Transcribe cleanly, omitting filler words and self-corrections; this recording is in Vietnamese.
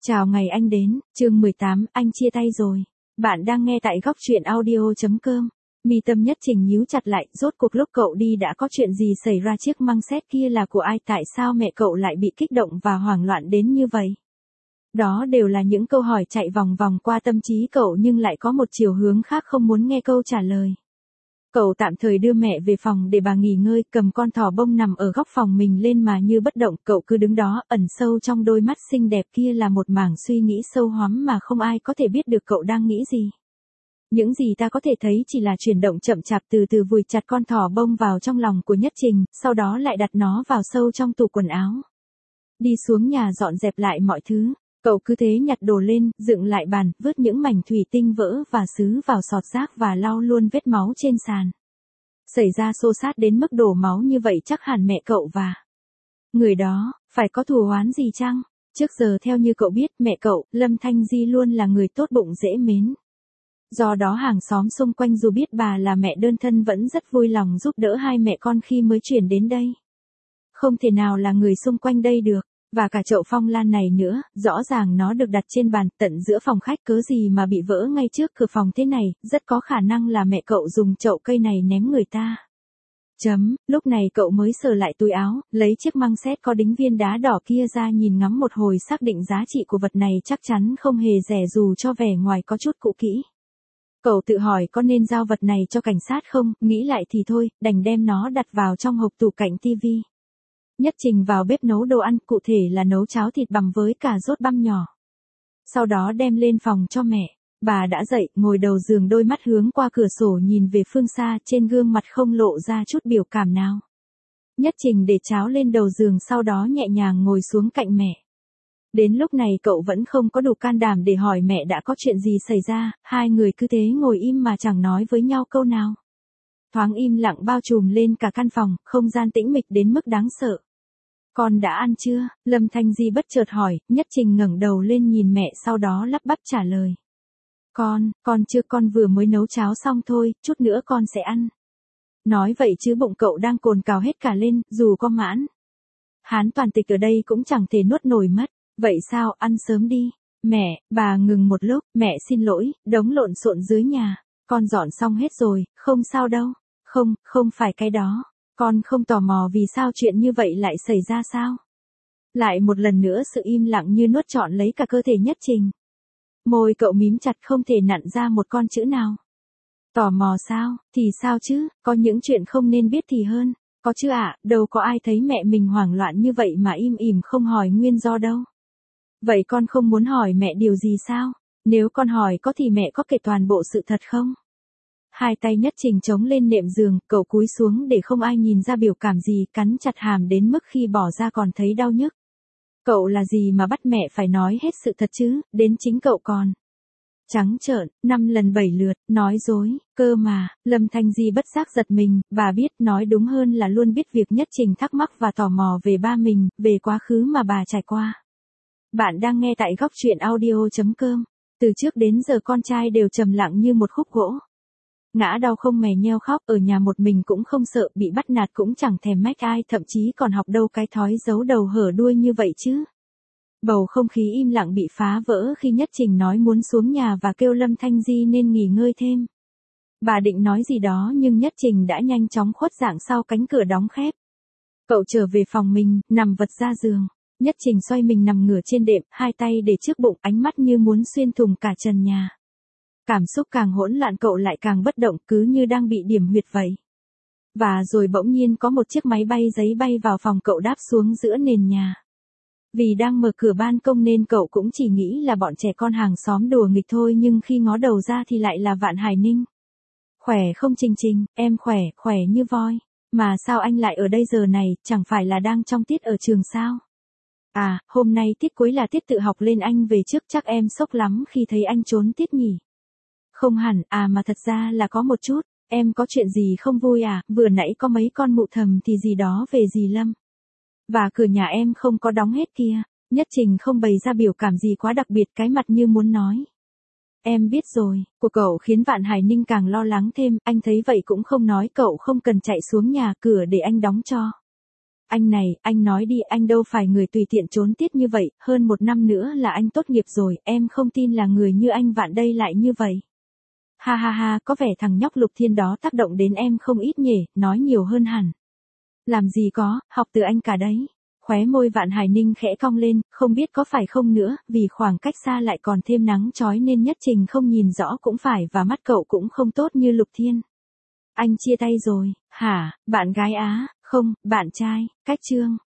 Chào ngày anh đến, chương 18, anh chia tay rồi. Bạn đang nghe tại góc truyện audio.com. Mi tâm Nhất Trình nhíu chặt lại, rốt cuộc lúc cậu đi đã có chuyện gì xảy ra, chiếc măng sét kia là của ai, tại sao mẹ cậu lại bị kích động và hoảng loạn đến như vậy? Đó đều là những câu hỏi chạy vòng vòng qua tâm trí cậu nhưng lại có một chiều hướng khác không muốn nghe câu trả lời. Cậu tạm thời đưa mẹ về phòng để bà nghỉ ngơi, cầm con thỏ bông nằm ở góc phòng mình lên mà như bất động, cậu cứ đứng đó, ẩn sâu trong đôi mắt xinh đẹp kia là một mảng suy nghĩ sâu hoắm mà không ai có thể biết được cậu đang nghĩ gì. Những gì ta có thể thấy chỉ là chuyển động chậm chạp, từ từ vùi chặt con thỏ bông vào trong lòng của Nhất Trình, sau đó lại đặt nó vào sâu trong tủ quần áo. Đi xuống nhà dọn dẹp lại mọi thứ. Cậu cứ thế nhặt đồ lên, dựng lại bàn, vớt những mảnh thủy tinh vỡ và sứ vào sọt rác và lau luôn vết máu trên sàn. Xảy ra xô xát đến mức đổ máu như vậy chắc hẳn mẹ cậu và người đó phải có thù oán gì chăng? Trước giờ theo như cậu biết, mẹ cậu, Lâm Thanh Di luôn là người tốt bụng dễ mến. Do đó hàng xóm xung quanh dù biết bà là mẹ đơn thân vẫn rất vui lòng giúp đỡ hai mẹ con khi mới chuyển đến đây. Không thể nào là người xung quanh đây được. Và cả chậu phong lan này nữa, rõ ràng nó được đặt trên bàn tận giữa phòng khách, cớ gì mà bị vỡ ngay trước cửa phòng thế này, rất có khả năng là mẹ cậu dùng chậu cây này ném người ta. Lúc này cậu mới sờ lại túi áo, lấy chiếc măng sét có đính viên đá đỏ kia ra nhìn ngắm một hồi, xác định giá trị của vật này chắc chắn không hề rẻ dù cho vẻ ngoài có chút cũ kỹ. Cậu tự hỏi có nên giao vật này cho cảnh sát không, nghĩ lại thì thôi, đành đem nó đặt vào trong hộp tủ cạnh tivi. Nhất Trình vào bếp nấu đồ ăn, cụ thể là nấu cháo thịt bằm với cà rốt băm nhỏ. Sau đó đem lên phòng cho mẹ. Bà đã dậy, ngồi đầu giường, đôi mắt hướng qua cửa sổ nhìn về phương xa, trên gương mặt không lộ ra chút biểu cảm nào. Nhất Trình để cháo lên đầu giường, sau đó nhẹ nhàng ngồi xuống cạnh mẹ. Đến lúc này cậu vẫn không có đủ can đảm để hỏi mẹ đã có chuyện gì xảy ra, hai người cứ thế ngồi im mà chẳng nói với nhau câu nào. Thoáng im lặng bao trùm lên cả căn phòng, không gian tĩnh mịch đến mức đáng sợ. Con đã ăn chưa? Lâm Thanh Di bất chợt hỏi. Nhất Trình ngẩng đầu lên nhìn mẹ, sau đó lắp bắp trả lời. Con chưa, con vừa mới nấu cháo xong thôi, chút nữa con sẽ ăn. Nói vậy chứ bụng cậu đang cồn cào hết cả lên, dù có mãn hán toàn tịch ở đây cũng chẳng thể nuốt nổi mất. Vậy sao, ăn sớm đi. Mẹ, bà ngừng một lúc, mẹ xin lỗi, đống lộn xộn dưới nhà. Con dọn xong hết rồi, không sao đâu. Không phải cái đó. Con không tò mò vì sao chuyện như vậy lại xảy ra sao? Lại một lần nữa sự im lặng như nuốt trọn lấy cả cơ thể Nhất Trình. Môi cậu mím chặt không thể nặn ra một con chữ nào. Tò mò sao, thì sao chứ, có những chuyện không nên biết thì hơn. Có chứ ạ, đâu có ai thấy mẹ mình hoảng loạn như vậy mà im ỉm không hỏi nguyên do đâu. Vậy con không muốn hỏi mẹ điều gì sao? Nếu con hỏi có thì mẹ có kể toàn bộ sự thật không? Hai tay Nhất Trình chống lên nệm giường, cậu cúi xuống để không ai nhìn ra biểu cảm gì, cắn chặt hàm đến mức khi bỏ ra còn thấy đau nhức. Cậu là gì mà bắt mẹ phải nói hết sự thật chứ, đến chính cậu còn trắng trợn, 5 lần 7 lượt, nói dối, cơ mà. Lâm Thanh Di bất giác giật mình, bà biết, nói đúng hơn là luôn biết việc Nhất Trình thắc mắc và tò mò về ba mình, về quá khứ mà bà trải qua. Bạn đang nghe tại góc truyện audio.com. Từ trước đến giờ con trai đều trầm lặng như một khúc gỗ. Ngã đau không mè nheo khóc, ở nhà một mình cũng không sợ, bị bắt nạt cũng chẳng thèm mách ai, thậm chí còn học đâu cái thói giấu đầu hở đuôi như vậy chứ. Bầu không khí im lặng bị phá vỡ khi Nhất Trình nói muốn xuống nhà và kêu Lâm Thanh Di nên nghỉ ngơi thêm. Bà định nói gì đó nhưng Nhất Trình đã nhanh chóng khuất dạng sau cánh cửa đóng khép. Cậu trở về phòng mình, nằm vật ra giường. Nhất Trình xoay mình nằm ngửa trên đệm, hai tay để trước bụng, ánh mắt như muốn xuyên thủng cả trần nhà. Cảm xúc càng hỗn loạn cậu lại càng bất động, cứ như đang bị điểm huyệt vậy. Và rồi bỗng nhiên có một chiếc máy bay giấy bay vào phòng cậu, đáp xuống giữa nền nhà. Vì đang mở cửa ban công nên cậu cũng chỉ nghĩ là bọn trẻ con hàng xóm đùa nghịch thôi, nhưng khi ngó đầu ra thì lại là Vạn Hải Ninh. Khỏe không Trình Trình, em khỏe như voi. Mà sao anh lại ở đây giờ này, chẳng phải là đang trong tiết ở trường sao? À, hôm nay tiết cuối là tiết tự học, lên anh về trước, chắc em sốc lắm khi thấy anh trốn tiết nhỉ? Không hẳn, mà thật ra là có một chút. Em có chuyện gì không vui à? Vừa nãy có mấy con mụ thầm thì gì đó về dì Lâm. Và cửa nhà em không có đóng hết kia. Nhất Trình không bày ra biểu cảm gì quá đặc biệt, cái mặt như muốn nói. Em biết rồi, của cậu khiến Vạn Hải Ninh càng lo lắng thêm, anh thấy vậy cũng không nói cậu không cần chạy xuống nhà cửa để anh đóng cho. Anh này, anh nói đi, anh đâu phải người tùy tiện trốn tiết như vậy, hơn 1 năm nữa là anh tốt nghiệp rồi, em không tin là người như anh Vạn đây lại như vậy. Ha ha ha, có vẻ thằng nhóc Lục Thiên đó tác động đến em không ít nhỉ, nói nhiều hơn hẳn. Làm gì có, học từ anh cả đấy. Khóe môi Vạn Hải Ninh khẽ cong lên, không biết có phải không nữa, vì khoảng cách xa lại còn thêm nắng chói nên Nhất Trình không nhìn rõ cũng phải và mắt cậu cũng không tốt như Lục Thiên. Anh chia tay rồi, hả, bạn gái á, không, bạn trai, cách chương.